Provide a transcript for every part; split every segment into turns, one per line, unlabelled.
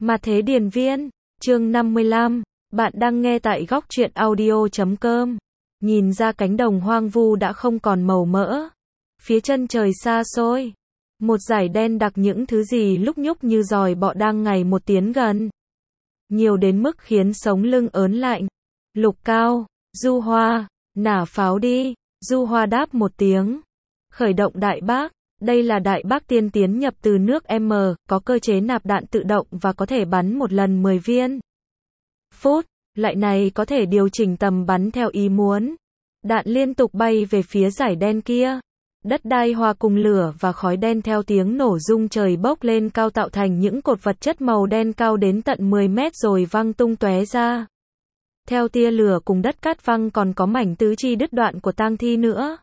Mà thế điền viên, chương 55, bạn đang nghe tại góc truyện audio.com. Nhìn ra cánh đồng hoang vu đã không còn màu mỡ. Phía chân trời xa xôi, một dải đen đặc những thứ gì lúc nhúc như giòi bọ đang ngày một tiến gần. Nhiều đến mức khiến sống lưng ớn lạnh. Lục Cao, Du Hoa, nả pháo đi. Du Hoa đáp một tiếng. Khởi động đại bác. Đây là đại bác tiên tiến nhập từ nước M, có cơ chế nạp đạn tự động và có thể bắn một lần 10 viên. Phút, loại này có thể điều chỉnh tầm bắn theo ý muốn. Đạn liên tục bay về phía dải đen kia. Đất đai hòa cùng lửa và khói đen theo tiếng nổ rung trời bốc lên cao tạo thành những cột vật chất màu đen cao đến tận 10 mét rồi văng tung tóe ra. Theo tia lửa cùng đất cát văng còn có mảnh tứ chi đứt đoạn của tang thi nữa.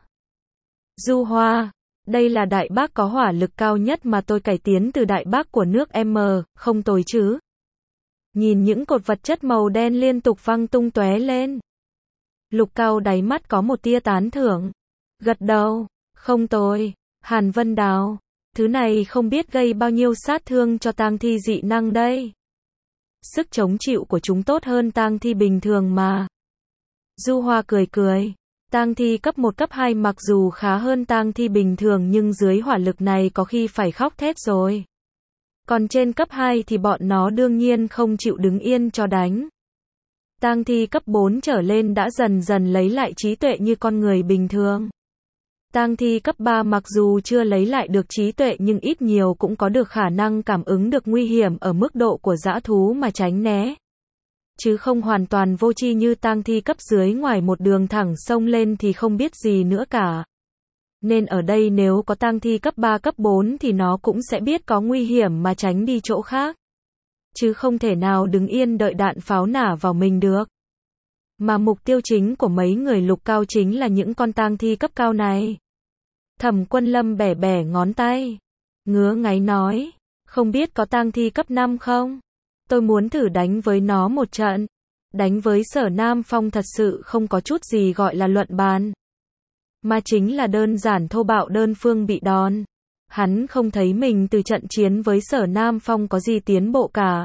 Du Hoa, đây là đại bác có hỏa lực cao nhất mà tôi cải tiến từ đại bác của nước M, không tồi chứ. Nhìn những cột vật chất màu đen liên tục văng tung tóe lên. Lục Cao đáy mắt có một tia tán thưởng. Gật đầu, không tồi. Hàn Vân Đào, thứ này không biết gây bao nhiêu sát thương cho tang thi dị năng đây. Sức chống chịu của chúng tốt hơn tang thi bình thường mà. Du Hoa cười cười. Tang thi cấp 1 cấp 2 mặc dù khá hơn tang thi bình thường nhưng dưới hỏa lực này có khi phải khóc thét rồi. Còn trên cấp 2 thì bọn nó đương nhiên không chịu đứng yên cho đánh. Tang thi cấp 4 trở lên đã dần dần lấy lại trí tuệ như con người bình thường. Tang thi cấp 3 mặc dù chưa lấy lại được trí tuệ nhưng ít nhiều cũng có được khả năng cảm ứng được nguy hiểm ở mức độ của dã thú mà tránh né. Chứ không hoàn toàn vô tri như tang thi cấp dưới ngoài một đường thẳng xông lên thì không biết gì nữa cả. Nên ở đây nếu có tang thi cấp 3 cấp 4 thì nó cũng sẽ biết có nguy hiểm mà tránh đi chỗ khác. Chứ không thể nào đứng yên đợi đạn pháo nả vào mình được. Mà mục tiêu chính của mấy người Lục Cao chính là những con tang thi cấp cao này. Thẩm Quân Lâm bẻ bẻ ngón tay. Ngứa ngáy nói. Không biết có tang thi cấp 5 không? Tôi muốn thử đánh với nó một trận. Đánh với Sở Nam Phong thật sự không có chút gì gọi là luận bàn. Mà chính là đơn giản thô bạo đơn phương bị đòn. Hắn không thấy mình từ trận chiến với Sở Nam Phong có gì tiến bộ cả.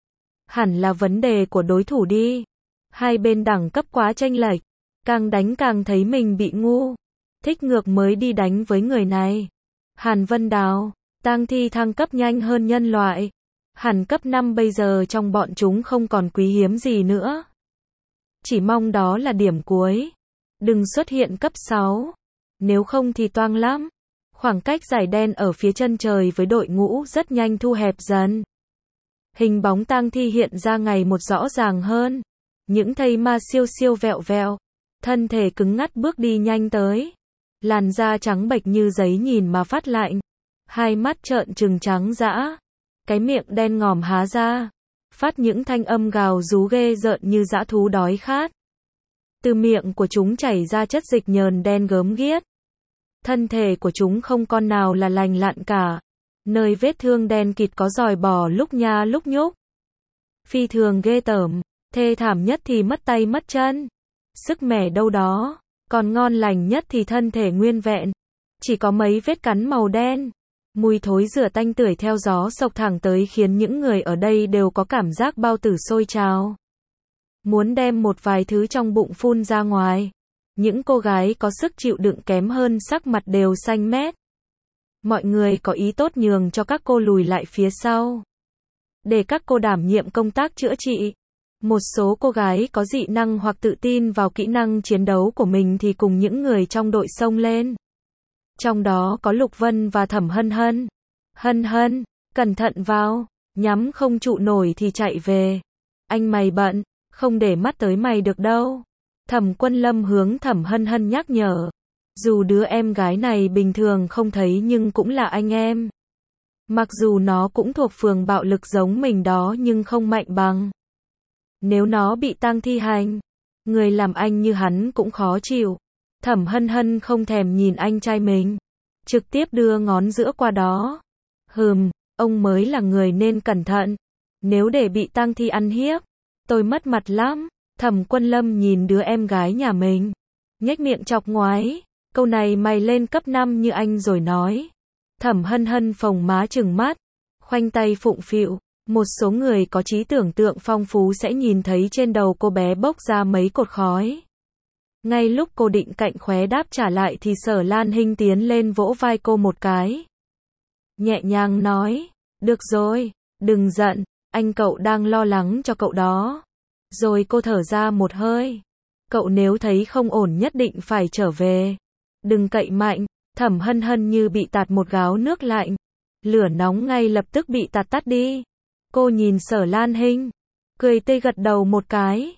Hẳn là vấn đề của đối thủ đi. Hai bên đẳng cấp quá chênh lệch. Càng đánh càng thấy mình bị ngu. Thích ngược mới đi đánh với người này. Hàn Vân Đào, tang thi thăng cấp nhanh hơn nhân loại. Hẳn cấp 5 bây giờ trong bọn chúng không còn quý hiếm gì nữa. Chỉ mong đó là điểm cuối. Đừng xuất hiện cấp 6. Nếu không thì toang lắm. Khoảng cách dải đen ở phía chân trời với đội ngũ rất nhanh thu hẹp dần. Hình bóng tang thi hiện ra ngày một rõ ràng hơn. Những thây ma siêu siêu vẹo vẹo. Thân thể cứng ngắt bước đi nhanh tới. Làn da trắng bệch như giấy nhìn mà phát lạnh. Hai mắt trợn trừng trắng dã. Cái miệng đen ngòm há ra. Phát những thanh âm gào rú ghê rợn như dã thú đói khát. Từ miệng của chúng chảy ra chất dịch nhờn đen gớm ghiếc. Thân thể của chúng không con nào là lành lặn cả. Nơi vết thương đen kịt có giòi bò lúc nha lúc nhúc. Phi thường ghê tởm. Thê thảm nhất thì mất tay mất chân. Sức mẻ đâu đó. Còn ngon lành nhất thì thân thể nguyên vẹn. Chỉ có mấy vết cắn màu đen. Mùi thối rửa tanh tưởi theo gió sộc thẳng tới khiến những người ở đây đều có cảm giác bao tử sôi trào. Muốn đem một vài thứ trong bụng phun ra ngoài. Những cô gái có sức chịu đựng kém hơn sắc mặt đều xanh mét. Mọi người có ý tốt nhường cho các cô lùi lại phía sau. Để các cô đảm nhiệm công tác chữa trị. Một số cô gái có dị năng hoặc tự tin vào kỹ năng chiến đấu của mình thì cùng những người trong đội xông lên. Trong đó có Lục Vân và Thẩm Hân Hân. Hân Hân, cẩn thận vào, nhắm không trụ nổi thì chạy về. Anh mày bận, không để mắt tới mày được đâu. Thẩm Quân Lâm hướng Thẩm Hân Hân nhắc nhở. Dù đứa em gái này bình thường không thấy nhưng cũng là anh em. Mặc dù nó cũng thuộc phường bạo lực giống mình đó nhưng không mạnh bằng. Nếu nó bị tang thi hành, người làm anh như hắn cũng khó chịu. Thẩm Hân Hân không thèm nhìn anh trai mình. Trực tiếp đưa ngón giữa qua đó. Ông mới là người nên cẩn thận. Nếu để bị tang thi ăn hiếp, tôi mất mặt lắm. Thẩm Quân Lâm nhìn đứa em gái nhà mình. Nhếch miệng chọc ngoái. Câu này mày lên cấp 5 như anh rồi nói. Thẩm Hân Hân phồng má trừng mắt. Khoanh tay phụng phịu. Một số người có trí tưởng tượng phong phú sẽ nhìn thấy trên đầu cô bé bốc ra mấy cột khói. Ngay lúc cô định cạnh khóe đáp trả lại thì Sở Lan Hinh tiến lên vỗ vai cô một cái. Nhẹ nhàng nói, được rồi, đừng giận, anh cậu đang lo lắng cho cậu đó. Rồi cô thở ra một hơi. Cậu nếu thấy không ổn nhất định phải trở về. Đừng cậy mạnh. Thẩm Hân Hân như bị tạt một gáo nước lạnh. Lửa nóng ngay lập tức bị tạt đi. Cô nhìn Sở Lan Hinh, cười tươi gật đầu một cái.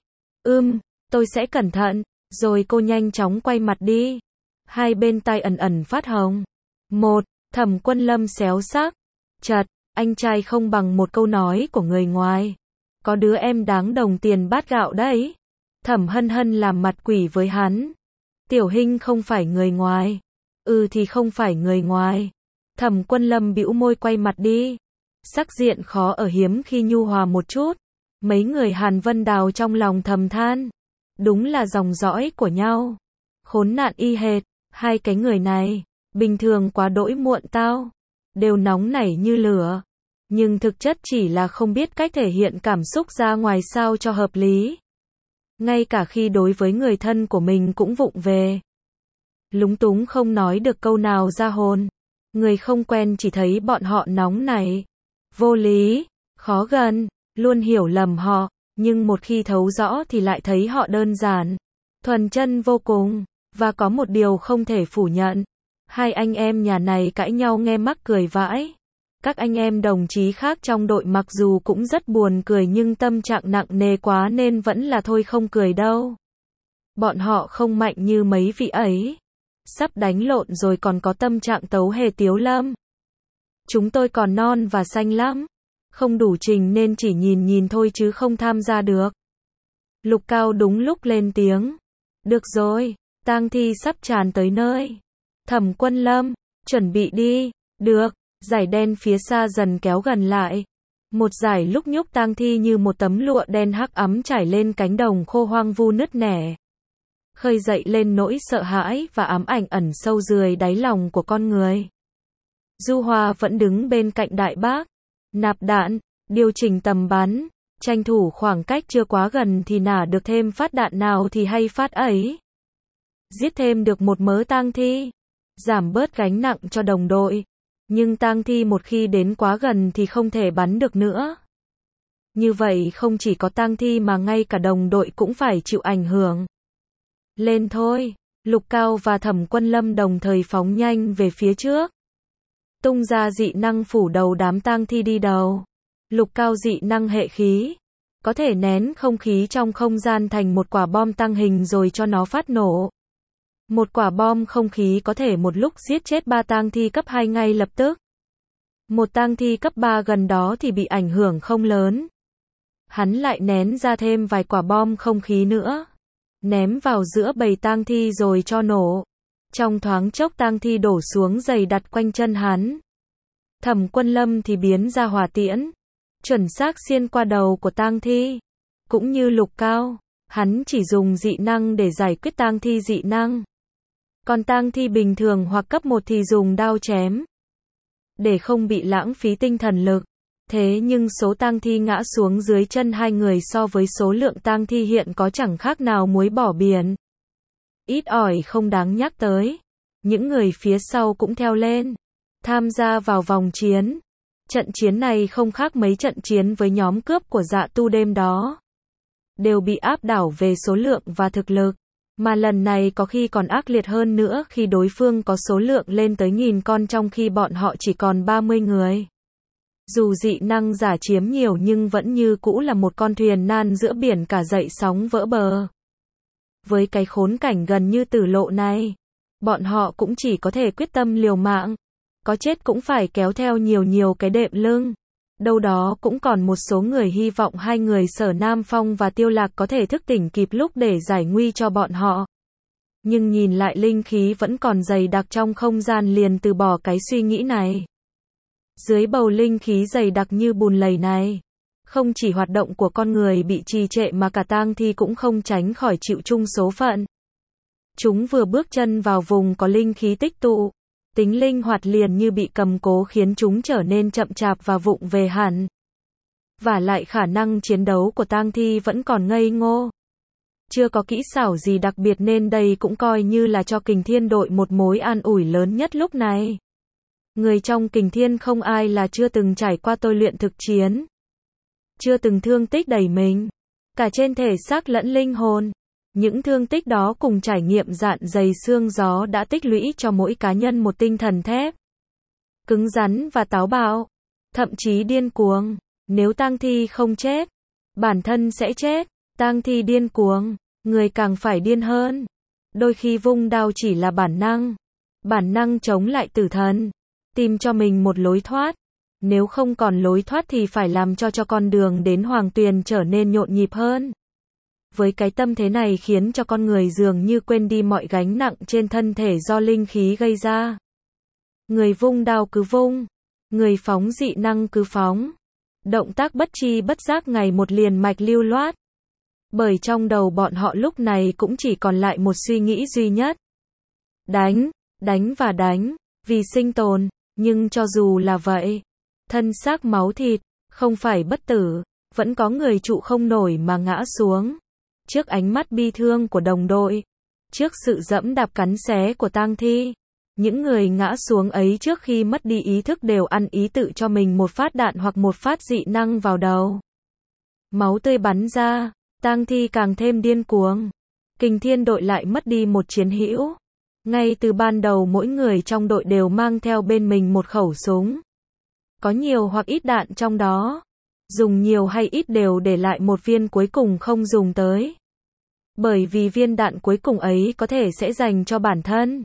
Tôi sẽ cẩn thận. Rồi cô nhanh chóng quay mặt đi. Hai bên tai ẩn ẩn phát hồng. Thẩm Quân Lâm xéo xác. Chật, anh trai không bằng một câu nói của người ngoài. Có đứa em đáng đồng tiền bát gạo đấy. Thẩm Hân Hân làm mặt quỷ với hắn. Tiểu Hinh không phải người ngoài. Thì không phải người ngoài. Thẩm Quân Lâm bĩu môi quay mặt đi. Sắc diện khó ở hiếm khi nhu hòa một chút. Mấy người Hàn Vân Đào trong lòng thầm than. Đúng là dòng dõi của nhau. Khốn nạn y hệt. Hai cái người này, bình thường quá đỗi muộn tao. Đều nóng nảy như lửa. Nhưng thực chất chỉ là không biết cách thể hiện cảm xúc ra ngoài sao cho hợp lý. Ngay cả khi đối với người thân của mình cũng vụng về. Lúng túng không nói được câu nào ra hồn. Người không quen chỉ thấy bọn họ nóng nảy, vô lý, khó gần, luôn hiểu lầm họ. Nhưng một khi thấu rõ thì lại thấy họ đơn giản, thuần chân vô cùng. Và có một điều không thể phủ nhận. Hai anh em nhà này cãi nhau nghe mắc cười vãi. Các anh em đồng chí khác trong đội mặc dù cũng rất buồn cười nhưng tâm trạng nặng nề quá nên vẫn là thôi không cười đâu. Bọn họ không mạnh như mấy vị ấy. Sắp đánh lộn rồi còn có tâm trạng tấu hề Tiếu Lâm. Chúng tôi còn non và xanh lắm. Không đủ trình nên chỉ nhìn thôi chứ không tham gia được. Lục Cao đúng lúc lên tiếng. Được rồi, tang thi sắp tràn tới nơi. Thẩm Quân Lâm, chuẩn bị đi. Được. Dải đen phía xa dần kéo gần lại. Một dải lúc nhúc tang thi như một tấm lụa đen hắc ấm trải lên cánh đồng khô hoang vu nứt nẻ. Khơi dậy lên nỗi sợ hãi và ám ảnh ẩn sâu dưới đáy lòng của con người. Du Hòa vẫn đứng bên cạnh đại bác. Nạp đạn, điều chỉnh tầm bắn, tranh thủ khoảng cách chưa quá gần thì nả được thêm phát đạn nào thì hay phát ấy. Giết thêm được một mớ tang thi. Giảm bớt gánh nặng cho đồng đội. Nhưng tang thi một khi đến quá gần thì không thể bắn được nữa. Như vậy không chỉ có tang thi mà ngay cả đồng đội cũng phải chịu ảnh hưởng. Lên thôi, Lục Cao và Thẩm Quân Lâm đồng thời phóng nhanh về phía trước. Tung ra dị năng phủ đầu đám tang thi đi đầu. Lục Cao dị năng hệ khí. Có thể nén không khí trong không gian thành một quả bom tăng hình rồi cho nó phát nổ. Một quả bom không khí có thể một lúc giết chết 3 tang thi cấp 2 ngay lập tức. Một tang thi cấp 3 gần đó thì bị ảnh hưởng không lớn. Hắn lại nén ra thêm vài quả bom không khí nữa. Ném vào giữa bầy tang thi rồi cho nổ. Trong thoáng chốc tang thi đổ xuống dày đặt quanh chân hắn. Thẩm Quân Lâm thì biến ra hỏa tiễn. Chuẩn xác xuyên qua đầu của tang thi. Cũng như Lục Cao, hắn chỉ dùng dị năng để giải quyết tang thi dị năng. Còn tang thi bình thường hoặc cấp 1 thì dùng đao chém. Để không bị lãng phí tinh thần lực. Thế nhưng số tang thi ngã xuống dưới chân hai người so với số lượng tang thi hiện có chẳng khác nào muối bỏ biển. Ít ỏi không đáng nhắc tới. Những người phía sau cũng theo lên. Tham gia vào vòng chiến. Trận chiến này không khác mấy trận chiến với nhóm cướp của Dạ Tu đêm đó. Đều bị áp đảo về số lượng và thực lực. Mà lần này có khi còn ác liệt hơn nữa khi đối phương có số lượng lên tới 1000 con trong khi bọn họ chỉ còn 30 người. Dù dị năng giả chiếm nhiều nhưng vẫn như cũ là một con thuyền nan giữa biển cả dậy sóng vỡ bờ. Với cái khốn cảnh gần như tử lộ này, bọn họ cũng chỉ có thể quyết tâm liều mạng. Có chết cũng phải kéo theo nhiều cái đệm lưng. Đâu đó cũng còn một số người hy vọng hai người Sở Nam Phong và Tiêu Lạc có thể thức tỉnh kịp lúc để giải nguy cho bọn họ. Nhưng nhìn lại linh khí vẫn còn dày đặc trong không gian liền từ bỏ cái suy nghĩ này. Dưới bầu linh khí dày đặc như bùn lầy này, không chỉ hoạt động của con người bị trì trệ mà cả tang thi cũng không tránh khỏi chịu chung số phận. Chúng vừa bước chân vào vùng có linh khí tích tụ, tính linh hoạt liền như bị cầm cố khiến chúng trở nên chậm chạp và vụng về hẳn. Vả lại khả năng chiến đấu của tang thi vẫn còn ngây ngô. Chưa có kỹ xảo gì đặc biệt nên đây cũng coi như là cho Kình Thiên đội một mối an ủi lớn nhất lúc này. Người trong Kình Thiên không ai là chưa từng trải qua tôi luyện thực chiến. Chưa từng thương tích đầy mình. Cả trên thể xác lẫn linh hồn. Những thương tích đó cùng trải nghiệm dạn dày xương gió đã tích lũy cho mỗi cá nhân một tinh thần thép. Cứng rắn và táo bạo. Thậm chí điên cuồng. Nếu tang thi không chết, bản thân sẽ chết. Tang thi điên cuồng, người càng phải điên hơn. Đôi khi vung đao chỉ là bản năng chống lại tử thần, tìm cho mình một lối thoát. Nếu không còn lối thoát thì phải làm cho con đường đến Hoàng Tuyền trở nên nhộn nhịp hơn. Với cái tâm thế này khiến cho con người dường như quên đi mọi gánh nặng trên thân thể do linh khí gây ra. Người vung đao cứ vung, người phóng dị năng cứ phóng. Động tác bất chi bất giác ngày một liền mạch lưu loát. Bởi trong đầu bọn họ lúc này cũng chỉ còn lại một suy nghĩ duy nhất. Đánh, đánh và đánh, vì sinh tồn, nhưng cho dù là vậy, thân xác máu thịt, không phải bất tử, vẫn có người trụ không nổi mà ngã xuống. Trước ánh mắt bi thương của đồng đội, trước sự dẫm đạp cắn xé của tang thi, những người ngã xuống ấy trước khi mất đi ý thức đều ăn ý tự cho mình một phát đạn hoặc một phát dị năng vào đầu. Máu tươi bắn ra, tang thi càng thêm điên cuồng. Kình Thiên đội lại mất đi một chiến hữu. Ngay từ ban đầu mỗi người trong đội đều mang theo bên mình một khẩu súng. Có nhiều hoặc ít đạn trong đó. Dùng nhiều hay ít đều để lại một viên cuối cùng không dùng tới. Bởi vì viên đạn cuối cùng ấy có thể sẽ dành cho bản thân.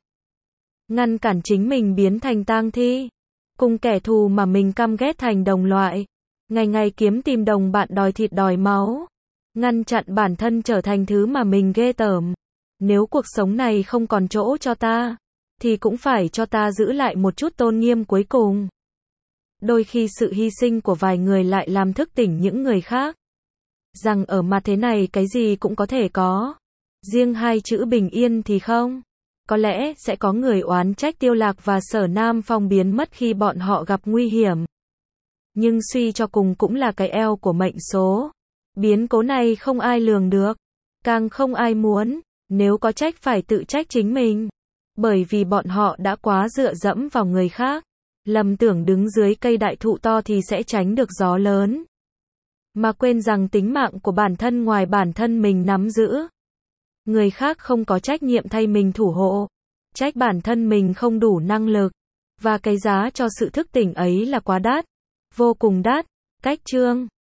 Ngăn cản chính mình biến thành tang thi. Cùng kẻ thù mà mình căm ghét thành đồng loại. Ngày ngày kiếm tìm đồng bạn đòi thịt đòi máu. Ngăn chặn bản thân trở thành thứ mà mình ghê tởm. Nếu cuộc sống này không còn chỗ cho ta, thì cũng phải cho ta giữ lại một chút tôn nghiêm cuối cùng. Đôi khi sự hy sinh của vài người lại làm thức tỉnh những người khác. Rằng ở mặt thế này cái gì cũng có thể có. Riêng hai chữ bình yên thì không. Có lẽ sẽ có người oán trách Tiêu Lạc và Sở Nam Phong biến mất khi bọn họ gặp nguy hiểm. Nhưng suy cho cùng cũng là cái eo của mệnh số. Biến cố này không ai lường được. Càng không ai muốn. Nếu có trách phải tự trách chính mình. Bởi vì bọn họ đã quá dựa dẫm vào người khác. Lầm tưởng đứng dưới cây đại thụ to thì sẽ tránh được gió lớn. Mà quên rằng tính mạng của bản thân ngoài bản thân mình nắm giữ. Người khác không có trách nhiệm thay mình thủ hộ. Trách bản thân mình không đủ năng lực. Và cái giá cho sự thức tỉnh ấy là quá đắt. Vô cùng đắt. Cách chương